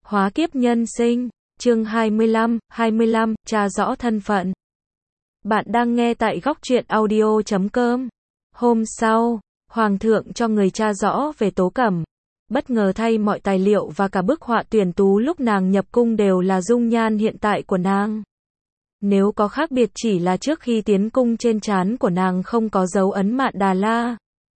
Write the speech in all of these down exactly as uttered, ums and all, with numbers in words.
Hóa kiếp nhân sinh, chương hai mươi lăm, hai mươi lăm, tra rõ thân phận. Bạn đang nghe tại góc truyện audio chấm com. Hôm sau, Hoàng thượng cho người tra rõ về Tố Cẩm. Bất ngờ thay mọi tài liệu và cả bức họa tuyển tú lúc nàng nhập cung đều là dung nhan hiện tại của nàng. Nếu có khác biệt chỉ là trước khi tiến cung trên trán của nàng không có dấu ấn Mạn Đà La.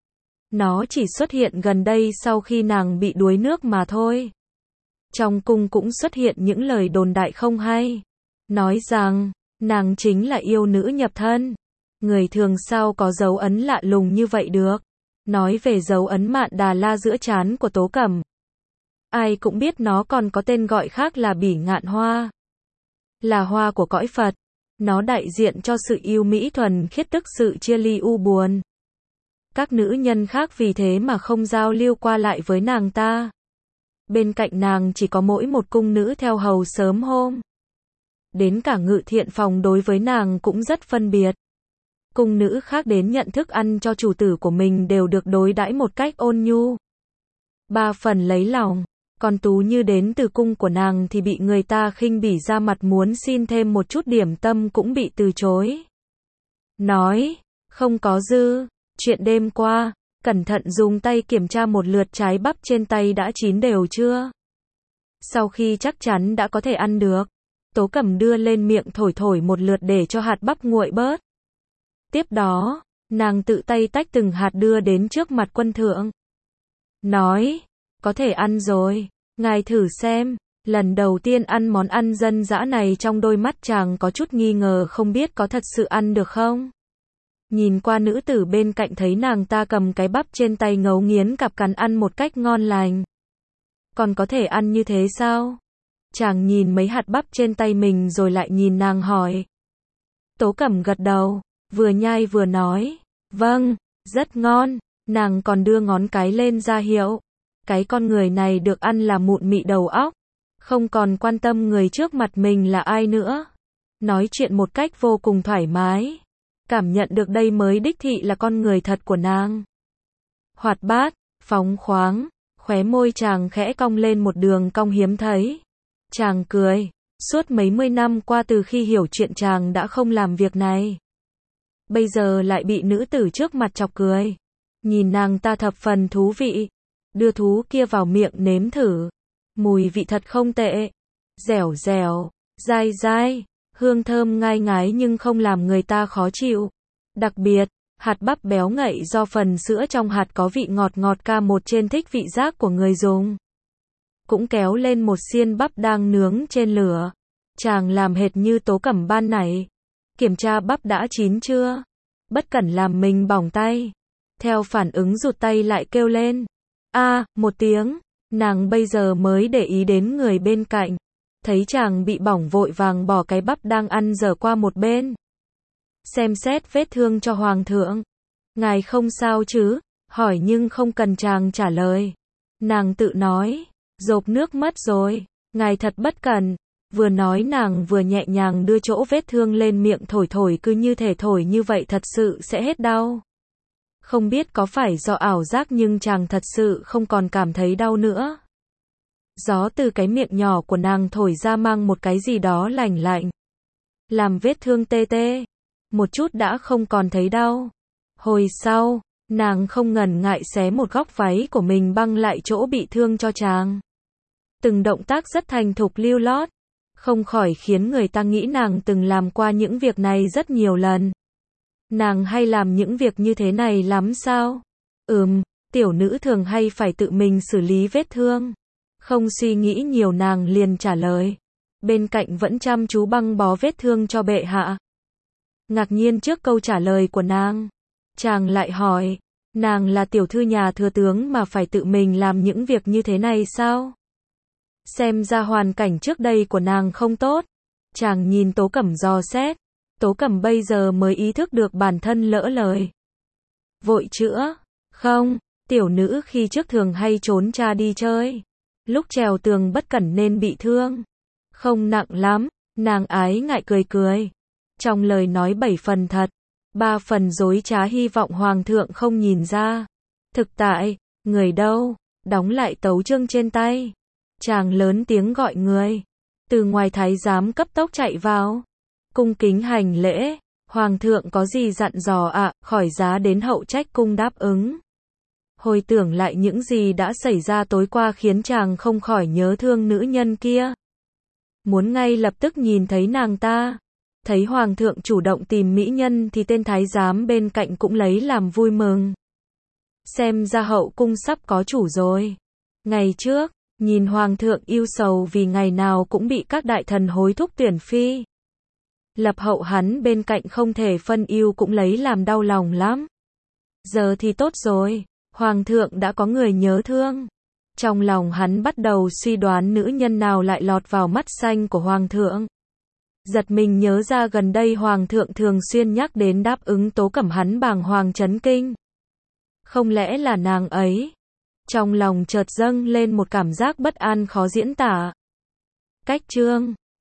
Nó chỉ xuất hiện gần đây sau khi nàng bị đuối nước mà thôi. Trong cung cũng xuất hiện những lời đồn đại không hay. Nói rằng, nàng chính là yêu nữ nhập thân. Người thường sao có dấu ấn lạ lùng như vậy được. Nói về dấu ấn Mạn Đà La giữa trán của Tố Cẩm. Ai cũng biết nó còn có tên gọi khác là Bỉ Ngạn Hoa. Là hoa của cõi Phật. Nó đại diện cho sự yêu mỹ thuần khiết, tức sự chia ly u buồn. Các nữ nhân khác vì thế mà không giao lưu qua lại với nàng ta. Bên cạnh nàng chỉ có mỗi một cung nữ theo hầu sớm hôm. Đến cả ngự thiện phòng đối với nàng cũng rất phân biệt. Cung nữ khác đến nhận thức ăn cho chủ tử của mình đều được đối đãi một cách ôn nhu. Ba phần lấy lòng. Còn Tú Như đến từ cung của nàng thì bị người ta khinh bỉ, ra mặt muốn xin thêm một chút điểm tâm cũng bị từ chối. Nói, không có dư. Chuyện đêm qua, cẩn thận dùng tay kiểm tra một lượt trái bắp trên tay đã chín đều chưa. Sau khi chắc chắn đã có thể ăn được, Tố Cẩm đưa lên miệng thổi thổi một lượt để cho hạt bắp nguội bớt. Tiếp đó, nàng tự tay tách từng hạt đưa đến trước mặt quân thượng. Nói, có thể ăn rồi, ngài thử xem. Lần đầu tiên ăn món ăn dân dã này trong đôi mắt chàng có chút nghi ngờ không biết có thật sự ăn được không. Nhìn qua nữ tử bên cạnh thấy nàng ta cầm cái bắp trên tay ngấu nghiến cặp cắn ăn một cách ngon lành. Còn có thể ăn như thế sao? Chàng nhìn mấy hạt bắp trên tay mình rồi lại nhìn nàng hỏi. Tố Cẩm gật đầu, vừa nhai vừa nói, vâng, rất ngon. Nàng còn đưa ngón cái lên ra hiệu. Cái con người này được ăn là mụn mị đầu óc, không còn quan tâm người trước mặt mình là ai nữa. Nói chuyện một cách vô cùng thoải mái. Cảm nhận được đây mới đích thị là con người thật của nàng. Hoạt bát, phóng khoáng, khóe môi chàng khẽ cong lên một đường cong hiếm thấy. Chàng cười, suốt mấy mươi năm qua từ khi hiểu chuyện chàng đã không làm việc này. Bây giờ lại bị nữ tử trước mặt chọc cười. Nhìn nàng ta thập phần thú vị. Đưa thú kia vào miệng nếm thử. Mùi vị thật không tệ. Dẻo dẻo, dai dai. Hương thơm ngai ngái nhưng không làm người ta khó chịu. Đặc biệt, hạt bắp béo ngậy do phần sữa trong hạt có vị ngọt ngọt ca một trên thích vị giác của người dùng. Cũng kéo lên một xiên bắp đang nướng trên lửa. Chàng làm hệt như Tố Cẩm ban nãy. Kiểm tra bắp đã chín chưa. Bất cẩn làm mình bỏng tay. Theo phản ứng rụt tay lại kêu lên. A, à, một tiếng. Nàng bây giờ mới để ý đến người bên cạnh. Thấy chàng bị bỏng vội vàng bỏ cái bắp đang ăn dở qua một bên. Xem xét vết thương cho hoàng thượng. Ngài không sao chứ? Hỏi nhưng không cần chàng trả lời. Nàng tự nói, dộp nước mất rồi. Ngài thật bất cẩn. Vừa nói nàng vừa nhẹ nhàng đưa chỗ vết thương lên miệng thổi thổi, cứ như thể thổi như vậy thật sự sẽ hết đau. Không biết có phải do ảo giác nhưng chàng thật sự không còn cảm thấy đau nữa. Gió từ cái miệng nhỏ của nàng thổi ra mang một cái gì đó lành lạnh. Làm vết thương tê tê. Một chút đã không còn thấy đau. Hồi sau, nàng không ngần ngại xé một góc váy của mình băng lại chỗ bị thương cho chàng. Từng động tác rất thành thục lưu lót. Không khỏi khiến người ta nghĩ nàng từng làm qua những việc này rất nhiều lần. Nàng hay làm những việc như thế này lắm sao? Ừm, tiểu nữ thường hay phải tự mình xử lý vết thương. Không suy nghĩ nhiều nàng liền trả lời. Bên cạnh vẫn chăm chú băng bó vết thương cho bệ hạ. Ngạc nhiên trước câu trả lời của nàng. Chàng lại hỏi. Nàng là tiểu thư nhà thừa tướng mà phải tự mình làm những việc như thế này sao? Xem ra hoàn cảnh trước đây của nàng không tốt. Chàng nhìn Tố Cẩm dò xét. Tố Cẩm bây giờ mới ý thức được bản thân lỡ lời. Vội chữa. Không, tiểu nữ khi trước thường hay trốn cha đi chơi. Lúc trèo tường bất cẩn nên bị thương. Không nặng lắm. Nàng ái ngại cười cười. Trong lời nói bảy phần thật, ba phần dối trá, hy vọng hoàng thượng không nhìn ra. Thực tại, người đâu? Đóng lại tấu chương trên tay. Chàng lớn tiếng gọi người. Từ ngoài thái giám cấp tốc chạy vào. Cung kính hành lễ. Hoàng thượng có gì dặn dò ạ, à, khỏi giá đến hậu trách cung đáp ứng. Hồi tưởng lại những gì đã xảy ra tối qua khiến chàng không khỏi nhớ thương nữ nhân kia. Muốn ngay lập tức nhìn thấy nàng ta. Thấy hoàng thượng chủ động tìm mỹ nhân thì tên thái giám bên cạnh cũng lấy làm vui mừng. Xem ra hậu cung sắp có chủ rồi. Ngày trước, nhìn hoàng thượng yêu sầu vì ngày nào cũng bị các đại thần hối thúc tuyển phi. Lập hậu hắn bên cạnh không thể phân ưu cũng lấy làm đau lòng lắm. Giờ thì tốt rồi, hoàng thượng đã có người nhớ thương. Trong lòng hắn bắt đầu suy đoán nữ nhân nào lại lọt vào mắt xanh của hoàng thượng. Giật mình nhớ ra gần đây hoàng thượng thường xuyên nhắc đến đáp ứng Tố Cẩm, hắn bàng hoàng chấn kinh. Không lẽ là nàng ấy? Trong lòng chợt dâng lên một cảm giác bất an khó diễn tả. Cách chương